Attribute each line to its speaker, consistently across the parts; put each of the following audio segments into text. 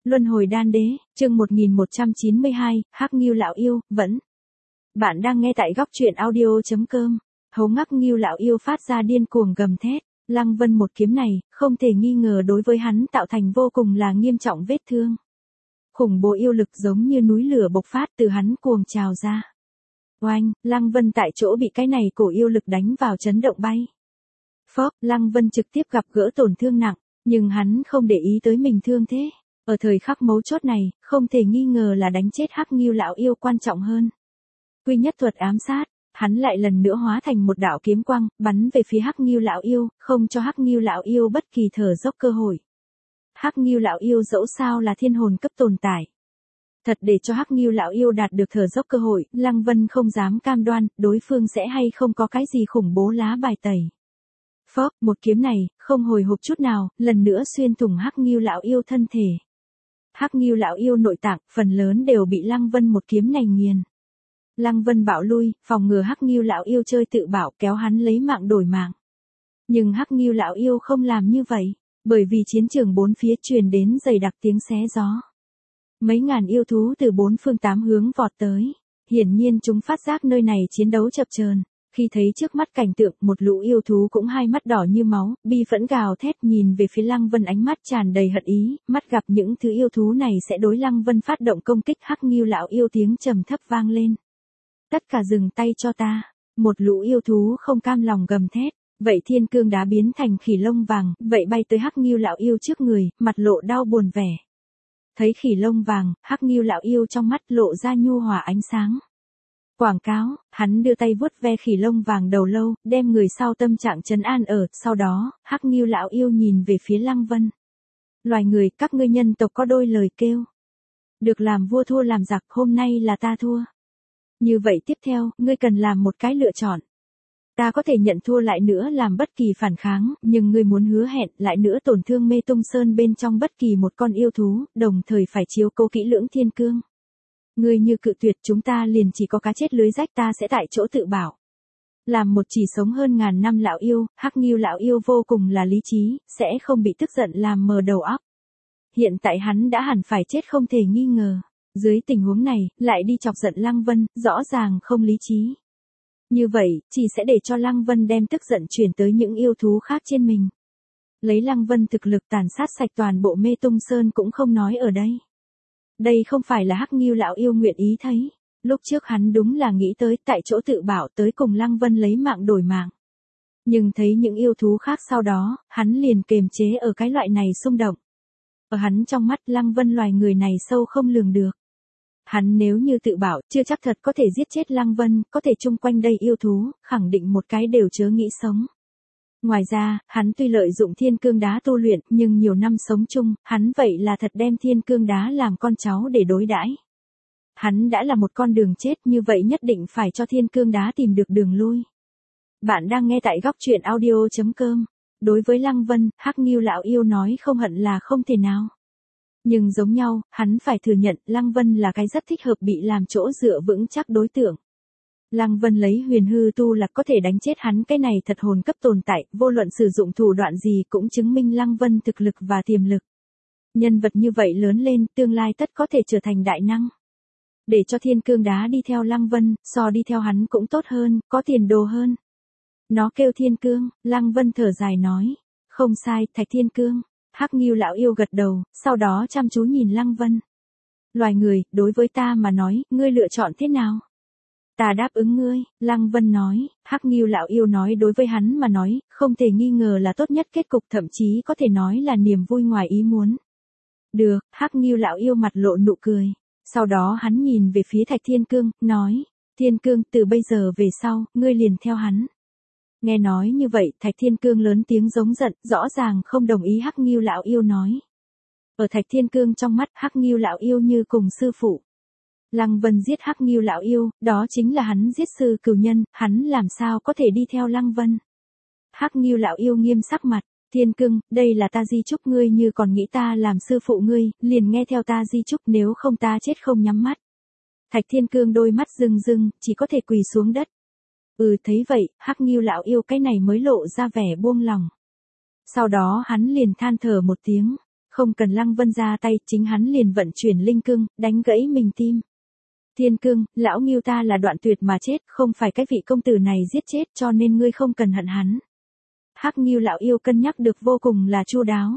Speaker 1: Luân hồi đan đế, chương 1192, Hắc Ngưu lão yêu, vẫn. Bạn đang nghe tại góc truyện audio.com. Hống Hắc Ngưu lão yêu phát ra điên cuồng gầm thét, Lăng Vân một kiếm này, không thể nghi ngờ đối với hắn tạo thành vô cùng là nghiêm trọng vết thương. Khủng bố yêu lực giống như núi lửa bộc phát từ hắn cuồng trào ra. Oanh, Lăng Vân tại chỗ bị cái này cổ yêu lực đánh vào chấn động bay. Phốc, Lăng Vân trực tiếp gặp gỡ tổn thương nặng, nhưng hắn không để ý tới mình thương thế. Ở thời khắc mấu chốt này, không thể nghi ngờ là đánh chết Hắc Ngưu lão yêu quan trọng hơn. Quy nhất thuật ám sát, hắn lại lần nữa hóa thành một đạo kiếm quang, bắn về phía Hắc Ngưu lão yêu, không cho Hắc Ngưu lão yêu bất kỳ thở dốc cơ hội. Hắc Ngưu lão yêu dẫu sao là thiên hồn cấp tồn tại. Thật để cho Hắc Ngưu lão yêu đạt được thở dốc cơ hội, Lăng Vân không dám cam đoan, đối phương sẽ hay không có cái gì khủng bố lá bài tẩy. Phốc, một kiếm này, không hồi hộp chút nào, lần nữa xuyên thủng Hắc Ngưu lão yêu thân thể. Hắc Ngưu lão yêu nội tạng, phần lớn đều bị Lăng Vân một kiếm này nghiền. Lăng Vân bạo lui, phòng ngừa Hắc Ngưu lão yêu chơi tự bảo kéo hắn lấy mạng đổi mạng. Nhưng Hắc Ngưu lão yêu không làm như vậy, bởi vì chiến trường bốn phía truyền đến dày đặc tiếng xé gió. Mấy ngàn yêu thú từ bốn phương tám hướng vọt tới, hiển nhiên chúng phát giác nơi này chiến đấu chập chờn. Khi thấy trước mắt cảnh tượng, một lũ yêu thú cũng hai mắt đỏ như máu, bi phẫn gào thét nhìn về phía Lăng Vân, ánh mắt tràn đầy hận ý, mắt gặp những thứ yêu thú này sẽ đối Lăng Vân phát động công kích. Hắc Ngưu lão yêu tiếng trầm thấp vang lên. Tất cả dừng tay cho ta, một lũ yêu thú không cam lòng gầm thét, vậy thiên cương đá biến thành khỉ lông vàng, vậy bay tới Hắc Ngưu lão yêu trước người, mặt lộ đau buồn vẻ. Thấy khỉ lông vàng, Hắc Ngưu lão yêu trong mắt lộ ra nhu hòa ánh sáng. Quảng cáo, hắn đưa tay vuốt ve khỉ lông vàng đầu lâu, đem người sau tâm trạng trấn an ở, sau đó, Hắc Ngưu lão yêu nhìn về phía Lăng Vân. Loài người, các ngươi nhân tộc có đôi lời kêu. Được làm vua thua làm giặc, hôm nay là ta thua. Như vậy tiếp theo, ngươi cần làm một cái lựa chọn. Ta có thể nhận thua lại nữa làm bất kỳ phản kháng, nhưng ngươi muốn hứa hẹn lại nữa tổn thương Mê Tung Sơn bên trong bất kỳ một con yêu thú, đồng thời phải chiếu cố kỹ lưỡng thiên cương. Ngươi như cự tuyệt chúng ta liền chỉ có cá chết lưới rách, ta sẽ tại chỗ tự bảo. Làm một chỉ sống hơn ngàn năm lão yêu, Hắc Ngưu lão yêu vô cùng là lý trí, sẽ không bị tức giận làm mờ đầu óc. Hiện tại hắn đã hẳn phải chết không thể nghi ngờ. Dưới tình huống này, lại đi chọc giận Lăng Vân, rõ ràng không lý trí. Như vậy, chỉ sẽ để cho Lăng Vân đem tức giận chuyển tới những yêu thú khác trên mình. Lấy Lăng Vân thực lực tàn sát sạch toàn bộ Mê Tung Sơn cũng không nói ở đây. Đây không phải là Hắc Ngưu lão yêu nguyện ý thấy. Lúc trước hắn đúng là nghĩ tới tại chỗ tự bảo tới cùng Lăng Vân lấy mạng đổi mạng. Nhưng thấy những yêu thú khác sau đó, hắn liền kềm chế ở cái loại này xung động. Ở hắn trong mắt Lăng Vân loài người này sâu không lường được. Hắn nếu như tự bảo, chưa chắc thật có thể giết chết Lăng Vân, có thể chung quanh đây yêu thú, khẳng định một cái đều chớ nghĩ sống. Ngoài ra, hắn tuy lợi dụng thiên cương đá tu luyện, nhưng nhiều năm sống chung, hắn vậy là thật đem thiên cương đá làm con cháu để đối đãi. Hắn đã là một con đường chết, như vậy nhất định phải cho thiên cương đá tìm được đường lui. Bạn đang nghe tại góc truyện audio.com. Đối với Lăng Vân, Hắc Ngưu lão yêu nói không hận là không thể nào. Nhưng giống nhau, hắn phải thừa nhận Lăng Vân là cái rất thích hợp bị làm chỗ dựa vững chắc đối tượng. Lăng Vân lấy huyền hư tu là có thể đánh chết hắn, cái này thật hồn cấp tồn tại, vô luận sử dụng thủ đoạn gì cũng chứng minh Lăng Vân thực lực và tiềm lực. Nhân vật như vậy lớn lên, tương lai tất có thể trở thành đại năng. Để cho thiên cương đá đi theo Lăng Vân, so đi theo hắn cũng tốt hơn, có tiền đồ hơn. Nó kêu thiên cương, Lăng Vân thở dài nói. Không sai, Thạch Thiên Cương. Hắc Ngưu lão yêu gật đầu, sau đó chăm chú nhìn Lăng Vân. Loài người, đối với ta mà nói, ngươi lựa chọn thế nào? Ta đáp ứng ngươi, Lăng Vân nói. Hắc Ngưu lão yêu nói đối với hắn mà nói, không thể nghi ngờ là tốt nhất kết cục, thậm chí có thể nói là niềm vui ngoài ý muốn. Được, Hắc Ngưu lão yêu mặt lộ nụ cười. Sau đó hắn nhìn về phía Thạch Thiên Cương, nói. Thiên Cương, từ bây giờ về sau, ngươi liền theo hắn. Nghe nói như vậy, Thạch Thiên Cương lớn tiếng giống giận, rõ ràng không đồng ý Hắc Ngưu lão yêu nói. Ở Thạch Thiên Cương trong mắt, Hắc Ngưu lão yêu như cùng sư phụ. Lăng Vân giết Hắc Ngưu lão yêu, đó chính là hắn giết sư cửu nhân, hắn làm sao có thể đi theo Lăng Vân. Hắc Ngưu lão yêu nghiêm sắc mặt, Thiên Cương, đây là ta di chúc ngươi, như còn nghĩ ta làm sư phụ ngươi, liền nghe theo ta di chúc, nếu không ta chết không nhắm mắt. Thạch Thiên Cương đôi mắt rưng rưng, chỉ có thể quỳ xuống đất. Thấy vậy, Hắc Ngưu lão yêu cái này mới lộ ra vẻ buông lòng. Sau đó hắn liền than thở một tiếng, Không cần Lăng Vân ra tay, chính hắn liền vận chuyển linh cương, đánh gãy mình tim. Thiên Cương, lão Ngưu ta là Đoạn Tuyệt mà chết, không phải cái vị công tử này giết chết, cho nên ngươi không cần hận hắn. Hắc Ngưu lão yêu cân nhắc được vô cùng là chu đáo.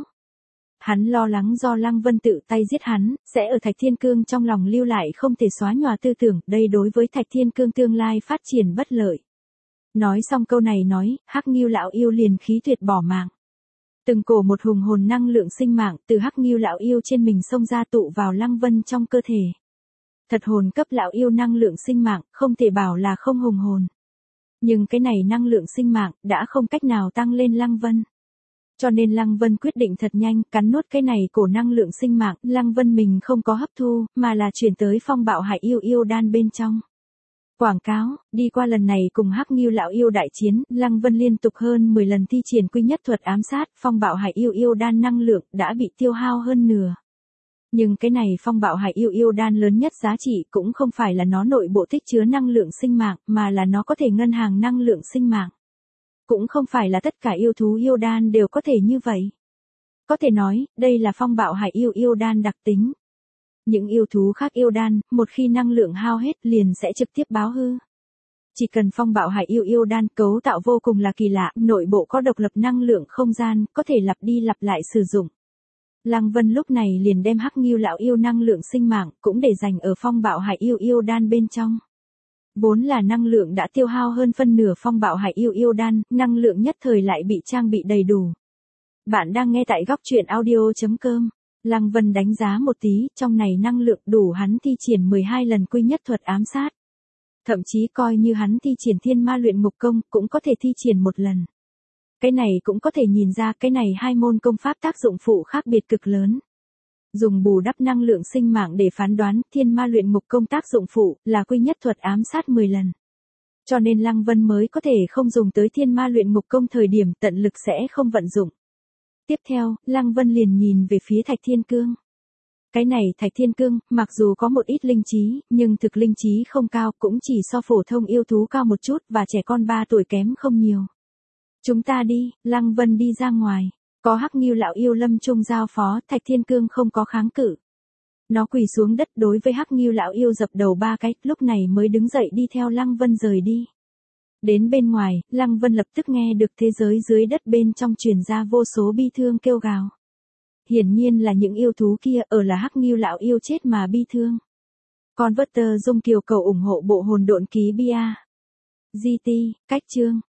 Speaker 1: Hắn lo lắng do Lăng Vân tự tay giết hắn, sẽ ở Thạch Thiên Cương trong lòng lưu lại không thể xóa nhòa tư tưởng, đây đối với Thạch Thiên Cương tương lai phát triển bất lợi. Nói xong câu này Hắc Ngưu lão yêu liền khí tuyệt bỏ mạng. Từng cổ một hùng hồn năng lượng sinh mạng từ Hắc Ngưu lão yêu trên mình xông ra tụ vào Lăng Vân trong cơ thể. Thật hồn cấp lão yêu năng lượng sinh mạng, không thể bảo là không hùng hồn. Nhưng cái này năng lượng sinh mạng đã không cách nào tăng lên Lăng Vân. Cho nên Lăng Vân quyết định thật nhanh cắn nuốt cái này cổ năng lượng sinh mạng, Lăng Vân mình không có hấp thu, mà là chuyển tới Phong Bạo Hải yêu yêu đan bên trong. Quảng cáo, đi qua lần này cùng Hắc Ngưu lão yêu đại chiến, Lăng Vân liên tục hơn 10 lần thi triển quy nhất thuật ám sát, Phong Bạo Hải yêu yêu đan năng lượng đã bị tiêu hao hơn nửa. Nhưng cái này Phong Bạo Hải yêu yêu đan lớn nhất giá trị cũng không phải là nó nội bộ tích chứa năng lượng sinh mạng, mà là nó có thể ngân hàng năng lượng sinh mạng. Cũng không phải là tất cả yêu thú yêu đan đều có thể như vậy. Có thể nói, đây là Phong Bạo Hải yêu yêu đan đặc tính. Những yêu thú khác yêu đan, một khi năng lượng hao hết liền sẽ trực tiếp báo hư. Chỉ cần Phong Bạo Hải yêu yêu đan cấu tạo vô cùng là kỳ lạ, nội bộ có độc lập năng lượng không gian, có thể lặp đi lặp lại sử dụng. Lăng Vân lúc này liền đem Hắc Ngưu lão yêu năng lượng sinh mạng cũng để dành ở Phong Bạo Hải yêu yêu đan bên trong. Vốn là năng lượng đã tiêu hao hơn phân nửa Phong Bạo Hải yêu yêu đan, năng lượng nhất thời lại bị trang bị đầy đủ. Bạn đang nghe tại góc truyện audio.com. Lăng Vân đánh giá một tí, trong này năng lượng đủ hắn thi triển 12 lần quy nhất thuật ám sát. Thậm chí coi như hắn thi triển Thiên Ma Luyện Ngục Công cũng có thể thi triển một lần. Cái này cũng có thể nhìn ra cái này hai môn công pháp tác dụng phụ khác biệt cực lớn. Dùng bù đắp năng lượng sinh mạng để phán đoán Thiên Ma Luyện Ngục Công tác dụng phụ là quy nhất thuật ám sát 10 lần. Cho nên Lăng Vân mới có thể không dùng tới Thiên Ma Luyện Ngục Công thời điểm tận lực sẽ không vận dụng. Tiếp theo, Lăng Vân liền nhìn về phía Thạch Thiên Cương. Cái này Thạch Thiên Cương, mặc dù có một ít linh trí, nhưng thực linh trí không cao, cũng chỉ so phổ thông yêu thú cao một chút và trẻ con 3 tuổi kém không nhiều. Chúng ta đi, Lăng Vân đi ra ngoài. Có Hắc Ngưu lão yêu lâm chung giao phó, Thạch Thiên Cương không có kháng cự. Nó quỳ xuống đất đối với Hắc Ngưu lão yêu dập đầu 3 cái, lúc này mới đứng dậy đi theo Lăng Vân rời đi. Đến bên ngoài, Lăng Vân lập tức nghe được thế giới dưới đất bên trong truyền ra vô số bi thương kêu gào. Hiển nhiên là những yêu thú kia ở là Hắc Ngưu lão yêu chết mà bi thương. Converter Dung Kiều cầu ủng hộ bộ Hồn Độn Ký Bia. GT, cách chương.